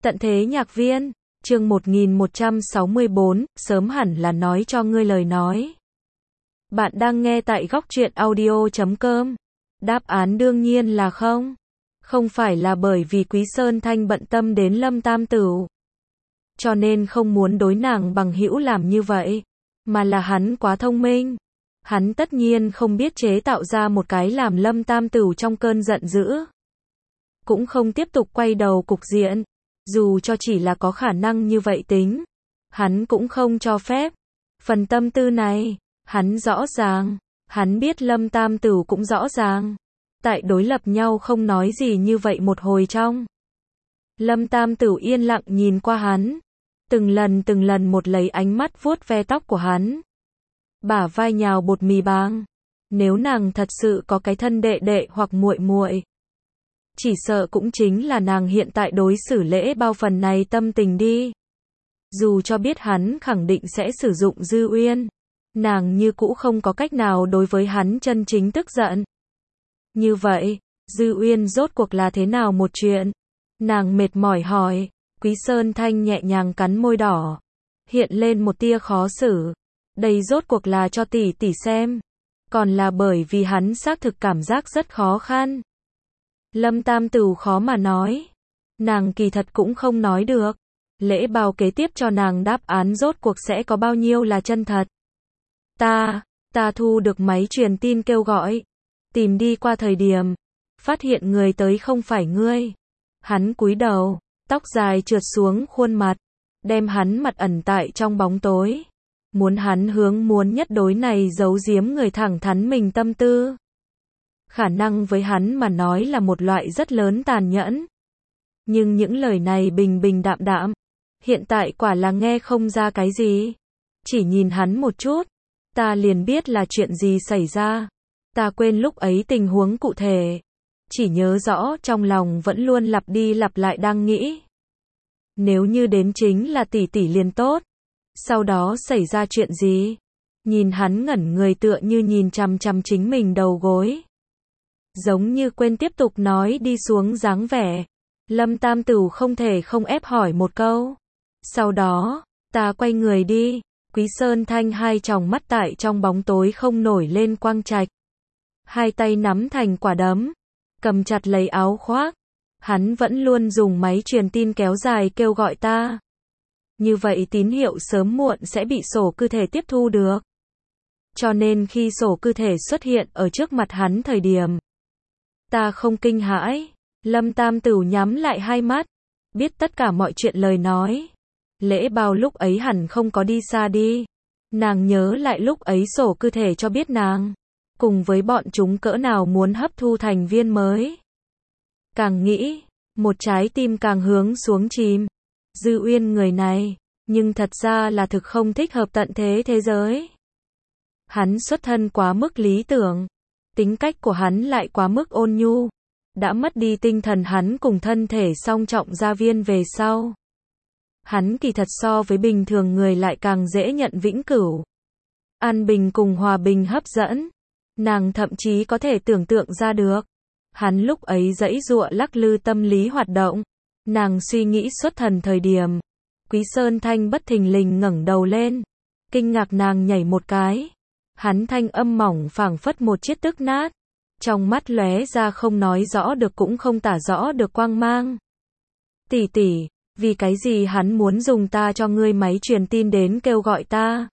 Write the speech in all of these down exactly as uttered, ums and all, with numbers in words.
Tận thế nhạc viên, chương một nghìn một trăm sáu mươi bốn, sớm hẳn là nói cho ngươi lời nói. Bạn đang nghe tại góc truyện audio chấm com. Đáp án đương nhiên là không. Không phải là bởi vì Quý Sơn Thanh bận tâm đến Lâm Tam Tửu, cho nên không muốn đối nàng bằng hữu làm như vậy, mà là hắn quá thông minh. Hắn tất nhiên không biết chế tạo ra một cái làm Lâm Tam Tửu trong cơn giận dữ. Cũng không tiếp tục quay đầu cục diện. Dù cho chỉ là có khả năng như vậy tính, hắn cũng không cho phép. Phần tâm tư này, hắn rõ ràng. Hắn biết Lâm Tam Tửu cũng rõ ràng. Tại đối lập nhau không nói gì như vậy một hồi trong. Lâm Tam Tửu yên lặng nhìn qua hắn. Từng lần từng lần một lấy ánh mắt vuốt ve tóc của hắn. Bả vai nhào bột mì bang. Nếu nàng thật sự có cái thân đệ đệ hoặc muội muội, chỉ sợ cũng chính là nàng hiện tại đối xử lễ bao phần này tâm tình đi. Dù cho biết hắn khẳng định sẽ sử dụng Dư Uyên, nàng như cũ không có cách nào đối với hắn chân chính tức giận. Như vậy, Dư Uyên rốt cuộc là thế nào một chuyện? Nàng mệt mỏi hỏi. Quý Sơn Thanh nhẹ nhàng cắn môi đỏ, hiện lên một tia khó xử. Đây rốt cuộc là cho tỷ tỷ xem, còn là bởi vì hắn xác thực cảm giác rất khó khăn. Lâm Tam Tửu khó mà nói. Nàng kỳ thật cũng không nói được. Lễ bao kế tiếp cho nàng đáp án rốt cuộc sẽ có bao nhiêu là chân thật. Ta, ta thu được máy truyền tin kêu gọi. Tìm đi qua thời điểm, phát hiện người tới không phải ngươi. Hắn cúi đầu, tóc dài trượt xuống khuôn mặt, đem hắn mặt ẩn tại trong bóng tối. Muốn hắn hướng muốn nhất đối này giấu giếm người thẳng thắn mình tâm tư. Khả năng với hắn mà nói là một loại rất lớn tàn nhẫn. Nhưng những lời này bình bình đạm đạm, hiện tại quả là nghe không ra cái gì. Chỉ nhìn hắn một chút, ta liền biết là chuyện gì xảy ra. Ta quên lúc ấy tình huống cụ thể, chỉ nhớ rõ trong lòng vẫn luôn lặp đi lặp lại đang nghĩ. Nếu như đến chính là tỷ tỷ liền tốt. Sau đó xảy ra chuyện gì? Nhìn hắn ngẩn người tựa như nhìn chằm chằm chính mình đầu gối. Giống như quên tiếp tục nói đi xuống dáng vẻ. Lâm Tam Tửu không thể không ép hỏi một câu. Sau đó, ta quay người đi. Quý Sơn Thanh hai tròng mắt tại trong bóng tối không nổi lên quang trạch. Hai tay nắm thành quả đấm, cầm chặt lấy áo khoác. Hắn vẫn luôn dùng máy truyền tin kéo dài kêu gọi ta. Như vậy tín hiệu sớm muộn sẽ bị sổ cư thể tiếp thu được. Cho nên khi sổ cư thể xuất hiện ở trước mặt hắn thời điểm, ta không kinh hãi. Lâm Tam Tửu nhắm lại hai mắt, biết tất cả mọi chuyện lời nói. Lễ bao lúc ấy hẳn không có đi xa đi. Nàng nhớ lại lúc ấy sổ cư thể cho biết nàng, cùng với bọn chúng cỡ nào muốn hấp thu thành viên mới. Càng nghĩ, một trái tim càng hướng xuống chìm. Dư Uyên người này, nhưng thật ra là thực không thích hợp tận thế thế giới. Hắn xuất thân quá mức lý tưởng. Tính cách của hắn lại quá mức ôn nhu. Đã mất đi tinh thần hắn cùng thân thể song trọng gia viên về sau. Hắn kỳ thật so với bình thường người lại càng dễ nhận vĩnh cửu. An bình cùng hòa bình hấp dẫn. Nàng thậm chí có thể tưởng tượng ra được. Hắn lúc ấy giãy giụa lắc lư tâm lý hoạt động. Nàng suy nghĩ xuất thần thời điểm. Quý Sơn Thanh bất thình lình ngẩng đầu lên. Kinh ngạc nàng nhảy một cái. Hắn thanh âm mỏng phảng phất một chiếc tức nát. Trong mắt lóe ra không nói rõ được cũng không tả rõ được quang mang. Tỷ tỷ, vì cái gì hắn muốn dùng ta cho ngươi máy truyền tin đến kêu gọi ta?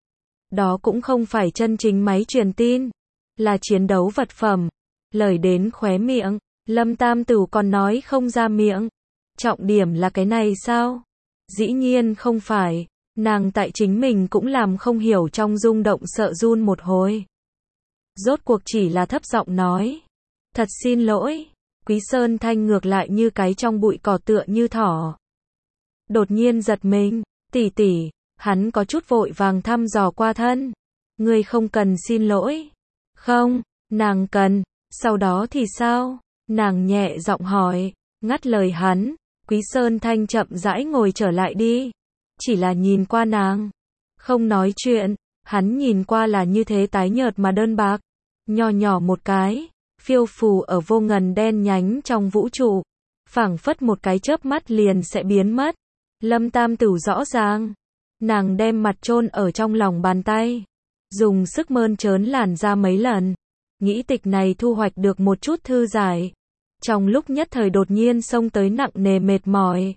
Đó cũng không phải chân chính máy truyền tin, là chiến đấu vật phẩm. Lời đến khóe miệng, Lâm Tam Tửu còn nói không ra miệng. Trọng điểm là cái này sao? Dĩ nhiên không phải. Nàng tại chính mình cũng làm không hiểu trong rung động sợ run một hồi. Rốt cuộc chỉ là thấp giọng nói. Thật xin lỗi. Quý Sơn Thanh ngược lại như cái trong bụi cỏ tựa như thỏ. Đột nhiên giật mình. Tỷ tỷ. Hắn có chút vội vàng thăm dò qua thân. Ngươi không cần xin lỗi. Không, nàng cần. Sau đó thì sao? Nàng nhẹ giọng hỏi. Ngắt lời hắn. Quý Sơn Thanh chậm rãi ngồi trở lại đi. Chỉ là nhìn qua nàng. Không nói chuyện. Hắn nhìn qua là như thế tái nhợt mà đơn bạc. Nho nhỏ một cái. Phiêu phù ở vô ngần đen nhánh trong vũ trụ. phảng phất một cái chớp mắt liền sẽ biến mất. Lâm Tam Tửu rõ ràng, nàng đem mặt chôn ở trong lòng bàn tay, dùng sức mơn trớn làn ra mấy lần, nghĩ tịch này thu hoạch được một chút thư giải. Trong lúc nhất thời đột nhiên xông tới nặng nề mệt mỏi,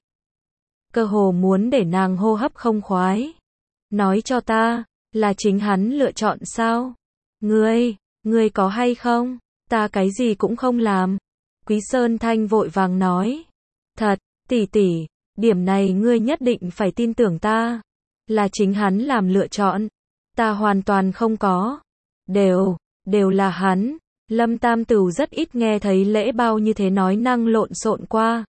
cơ hồ muốn để nàng hô hấp không khoái. Nói cho ta, là chính hắn lựa chọn sao? Ngươi, ngươi có hay không? Ta cái gì cũng không làm. Quý Sơn Thanh vội vàng nói. Thật, tỷ tỷ, điểm này ngươi nhất định phải tin tưởng ta. Là chính hắn làm lựa chọn. Ta hoàn toàn không có. Đều, đều là hắn. Lâm Tam Tửu rất ít nghe thấy Lễ Bao như thế nói năng lộn xộn qua.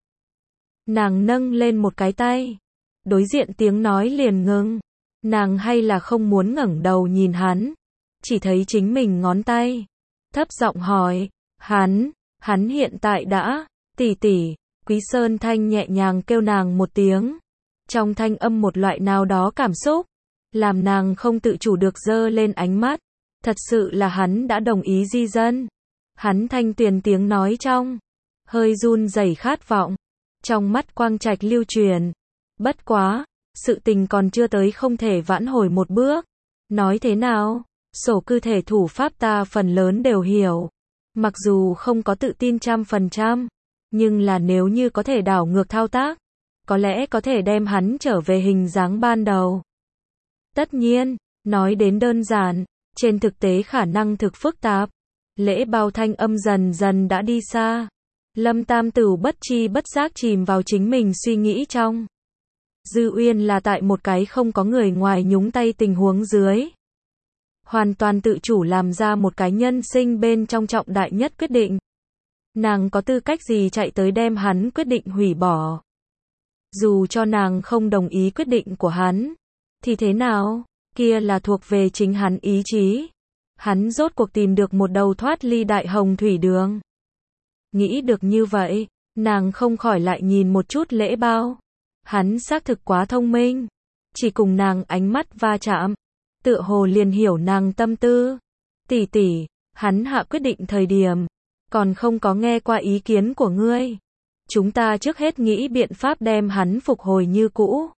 Nàng nâng lên một cái tay. Đối diện tiếng nói liền ngưng. Nàng hay là không muốn ngẩng đầu nhìn hắn. Chỉ thấy chính mình ngón tay. Thấp giọng hỏi. Hắn, hắn hiện tại đã, tỷ tỷ. Quý Sơn Thanh nhẹ nhàng kêu nàng một tiếng. Trong thanh âm một loại nào đó cảm xúc. Làm nàng không tự chủ được giơ lên ánh mắt. Thật sự là hắn đã đồng ý di dân. Hắn thanh tuyền tiếng nói trong. Hơi run rẩy khát vọng. Trong mắt quang trạch lưu truyền. Bất quá, sự tình còn chưa tới không thể vãn hồi một bước. Nói thế nào? Sổ cư thể thủ pháp ta phần lớn đều hiểu. Mặc dù không có tự tin trăm phần trăm. Nhưng là nếu như có thể đảo ngược thao tác. Có lẽ có thể đem hắn trở về hình dáng ban đầu. Tất nhiên, nói đến đơn giản. Trên thực tế khả năng thực phức tạp. Lễ Bao thanh âm dần dần đã đi xa. Lâm Tam Tửu bất chi bất giác chìm vào chính mình suy nghĩ trong. Dư Uyên là tại một cái không có người ngoài nhúng tay tình huống dưới. Hoàn toàn tự chủ làm ra một cái nhân sinh bên trong trọng đại nhất quyết định. Nàng có tư cách gì chạy tới đem hắn quyết định hủy bỏ. Dù cho nàng không đồng ý quyết định của hắn. Thì thế nào? Kia là thuộc về chính hắn ý chí. Hắn rốt cuộc tìm được một đầu thoát ly đại hồng thủy đường. Nghĩ được như vậy, nàng không khỏi lại nhìn một chút Lễ Bao. Hắn xác thực quá thông minh. Chỉ cùng nàng ánh mắt va chạm. Tựa hồ liền hiểu nàng tâm tư. Tỷ tỷ, hắn hạ quyết định thời điểm. Còn không có nghe qua ý kiến của ngươi. Chúng ta trước hết nghĩ biện pháp đem hắn phục hồi như cũ.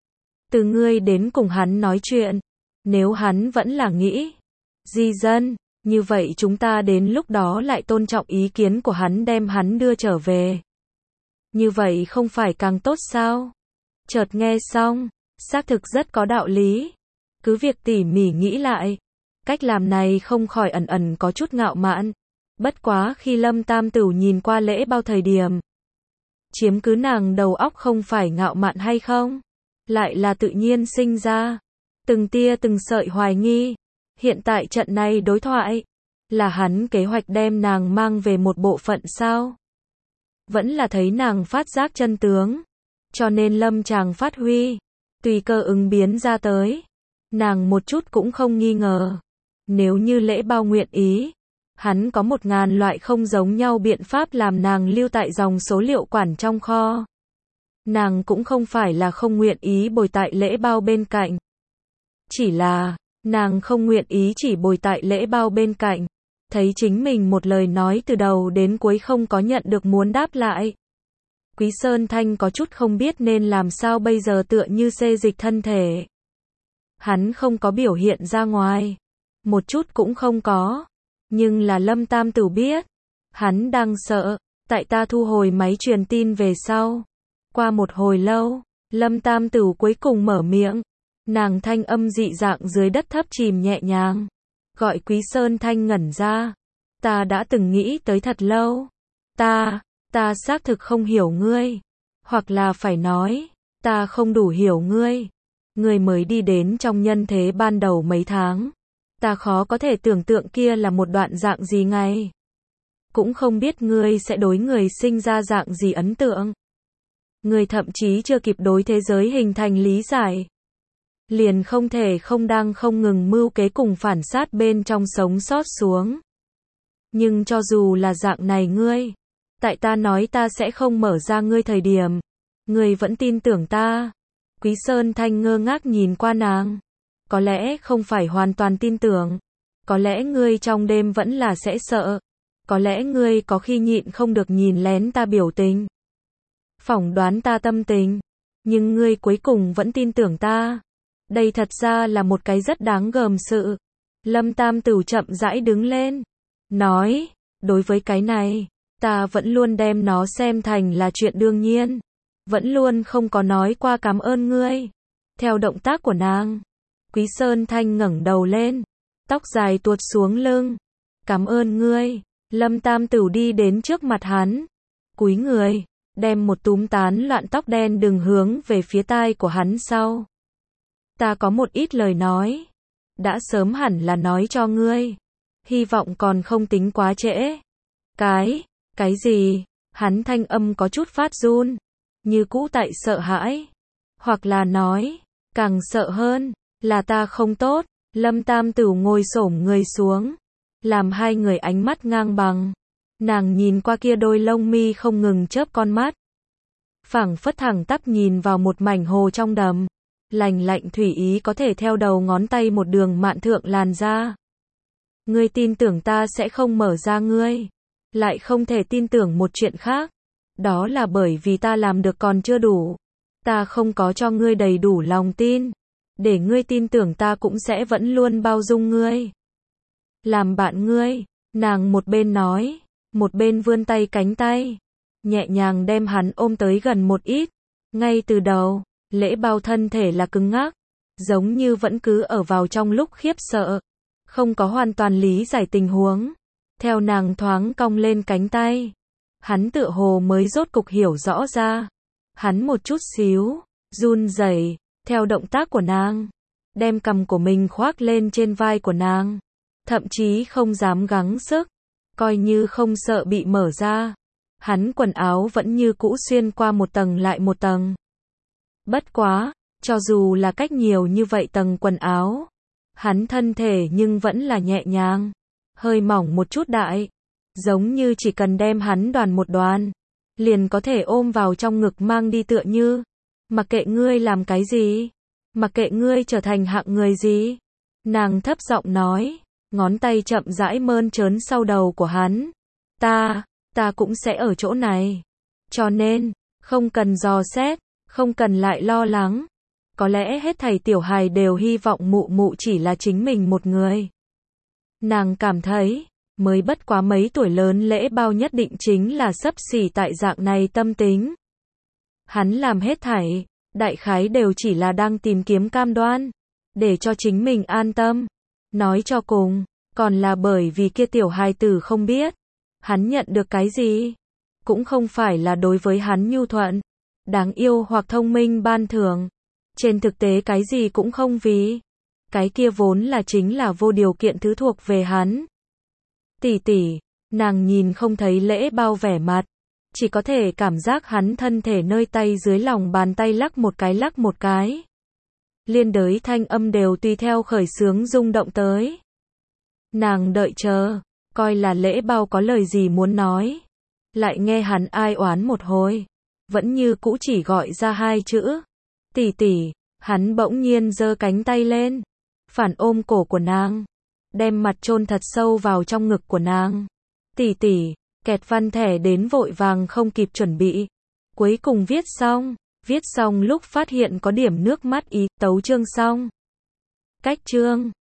Từ ngươi đến cùng hắn nói chuyện. Nếu hắn vẫn là nghĩ di dân, như vậy chúng ta đến lúc đó lại tôn trọng ý kiến của hắn đem hắn đưa trở về. Như vậy không phải càng tốt sao? Chợt nghe xong, xác thực rất có đạo lý. Cứ việc tỉ mỉ nghĩ lại, cách làm này không khỏi ẩn ẩn có chút ngạo mạn. Bất quá khi Lâm Tam Tửu nhìn qua Lễ Bao thời điểm, chiếm cứ nàng đầu óc không phải ngạo mạn hay không? Lại là tự nhiên sinh ra. Từng tia từng sợi hoài nghi. Hiện tại trận này đối thoại. Là hắn kế hoạch đem nàng mang về một bộ phận sao? Vẫn là thấy nàng phát giác chân tướng. Cho nên lâm chàng phát huy. Tùy cơ ứng biến ra tới. Nàng một chút cũng không nghi ngờ. Nếu như Lễ Bao nguyện ý. Hắn có một ngàn loại không giống nhau biện pháp làm nàng lưu tại dòng số liệu quản trong kho. Nàng cũng không phải là không nguyện ý bồi tại Lễ Bao bên cạnh. Chỉ là, nàng không nguyện ý chỉ bồi tại Lễ Bao bên cạnh. Thấy chính mình một lời nói từ đầu đến cuối không có nhận được muốn đáp lại. Quý Sơn Thanh có chút không biết nên làm sao bây giờ tựa như xê dịch thân thể. Hắn không có biểu hiện ra ngoài. Một chút cũng không có. Nhưng là Lâm Tam Tửu biết. Hắn đang sợ. Tại ta thu hồi máy truyền tin về sau. Qua một hồi lâu, Lâm Tam Tửu cuối cùng mở miệng. Nàng thanh âm dị dạng dưới đất thấp chìm nhẹ nhàng. Gọi Quý Sơn Thanh ngẩn ra. Ta đã từng nghĩ tới thật lâu. Ta, ta xác thực không hiểu ngươi. Hoặc là phải nói, ta không đủ hiểu ngươi. Ngươi mới đi đến trong nhân thế ban đầu mấy tháng. Ta khó có thể tưởng tượng kia là một đoạn dạng gì ngay. Cũng không biết ngươi sẽ đối người sinh ra dạng gì ấn tượng. Ngươi thậm chí chưa kịp đối thế giới hình thành lý giải. Liền không thể không đang không ngừng mưu kế cùng phản sát bên trong sống sót xuống. Nhưng cho dù là dạng này ngươi, tại ta nói ta sẽ không mở ra ngươi thời điểm, ngươi vẫn tin tưởng ta. Quý Sơn Thanh ngơ ngác nhìn qua nàng. Có lẽ không phải hoàn toàn tin tưởng. Có lẽ ngươi trong đêm vẫn là sẽ sợ. Có lẽ ngươi có khi nhịn không được nhìn lén ta biểu tình. phỏng đoán ta tâm tình, nhưng ngươi cuối cùng vẫn tin tưởng ta. Đây thật ra là một cái rất đáng gờm sự. Lâm Tam Tửu chậm rãi đứng lên, nói, đối với cái này, ta vẫn luôn đem nó xem thành là chuyện đương nhiên, vẫn luôn không có nói qua cảm ơn ngươi. Theo động tác của nàng, Quý Sơn Thanh ngẩng đầu lên, tóc dài tuột xuống lưng. Cảm ơn ngươi. Lâm Tam Tửu đi đến trước mặt hắn, cúi người, đem một túm tán loạn tóc đen đừng hướng về phía tai của hắn sau. Ta có một ít lời nói, đã sớm hẳn là nói cho ngươi, hy vọng còn không tính quá trễ. Cái, cái gì? Hắn thanh âm có chút phát run, như cũ tại sợ hãi, hoặc là nói, càng sợ hơn, là ta không tốt. Lâm Tam Tửu ngồi xổm người xuống, làm hai người ánh mắt ngang bằng. Nàng nhìn qua kia đôi lông mi không ngừng chớp con mắt, phảng phất thẳng tắp nhìn vào một mảnh hồ trong đầm, lành lạnh thủy ý có thể theo đầu ngón tay một đường mạn thượng làn da. Ngươi tin tưởng ta sẽ không mở ra ngươi, lại không thể tin tưởng một chuyện khác, đó là bởi vì ta làm được còn chưa đủ. Ta không có cho ngươi đầy đủ lòng tin, để ngươi tin tưởng ta cũng sẽ vẫn luôn bao dung ngươi, làm bạn ngươi. Nàng một bên nói, một bên vươn tay cánh tay, nhẹ nhàng đem hắn ôm tới gần một ít. Ngay từ đầu, Lễ Bao thân thể là cứng ngắc, giống như vẫn cứ ở vào trong lúc khiếp sợ, không có hoàn toàn lý giải tình huống. Theo nàng thoáng cong lên cánh tay, hắn tựa hồ mới rốt cục hiểu rõ ra. Hắn một chút xíu run rẩy theo động tác của nàng, đem cằm của mình khoác lên trên vai của nàng, thậm chí không dám gắng sức, coi như không sợ bị mở ra. Hắn quần áo vẫn như cũ xuyên qua một tầng lại một tầng. Bất quá, cho dù là cách nhiều như vậy tầng quần áo, hắn thân thể nhưng vẫn là nhẹ nhàng, hơi mỏng một chút đại, giống như chỉ cần đem hắn đoàn một đoàn, liền có thể ôm vào trong ngực mang đi tựa như. Mặc kệ ngươi làm cái gì, mặc kệ ngươi trở thành hạng người gì, nàng thấp giọng nói, ngón tay chậm rãi mơn trớn sau đầu của hắn. Ta, ta cũng sẽ ở chỗ này. Cho nên, không cần dò xét, không cần lại lo lắng. Có lẽ hết thảy tiểu hài đều hy vọng mụ mụ chỉ là chính mình một người. Nàng cảm thấy, mới bất quá mấy tuổi lớn Lễ Bao nhất định chính là xấp xỉ tại dạng này tâm tính. Hắn làm hết thảy, đại khái đều chỉ là đang tìm kiếm cam đoan, để cho chính mình an tâm. Nói cho cùng, còn là bởi vì kia tiểu hài tử không biết, hắn nhận được cái gì, cũng không phải là đối với hắn nhu thuận, đáng yêu hoặc thông minh ban thưởng. Trên thực tế cái gì cũng không vì, cái kia vốn là chính là vô điều kiện thứ thuộc về hắn. Tỷ tỷ, nàng nhìn không thấy Lễ Bao vẻ mặt, chỉ có thể cảm giác hắn thân thể nơi tay dưới lòng bàn tay lắc một cái lắc một cái. Liên đới thanh âm đều tùy theo khởi xướng rung động tới. Nàng đợi chờ, coi là Lễ Bao có lời gì muốn nói. Lại nghe hắn ai oán một hồi, vẫn như cũ chỉ gọi ra hai chữ. Tỷ tỷ, hắn bỗng nhiên giơ cánh tay lên, phản ôm cổ của nàng, đem mặt chôn thật sâu vào trong ngực của nàng. Tỷ tỷ, kẹt văn thẻ đến vội vàng không kịp chuẩn bị. Cuối cùng viết xong, viết xong lúc phát hiện có điểm nước mắt ý, tấu chương xong. Cách chương.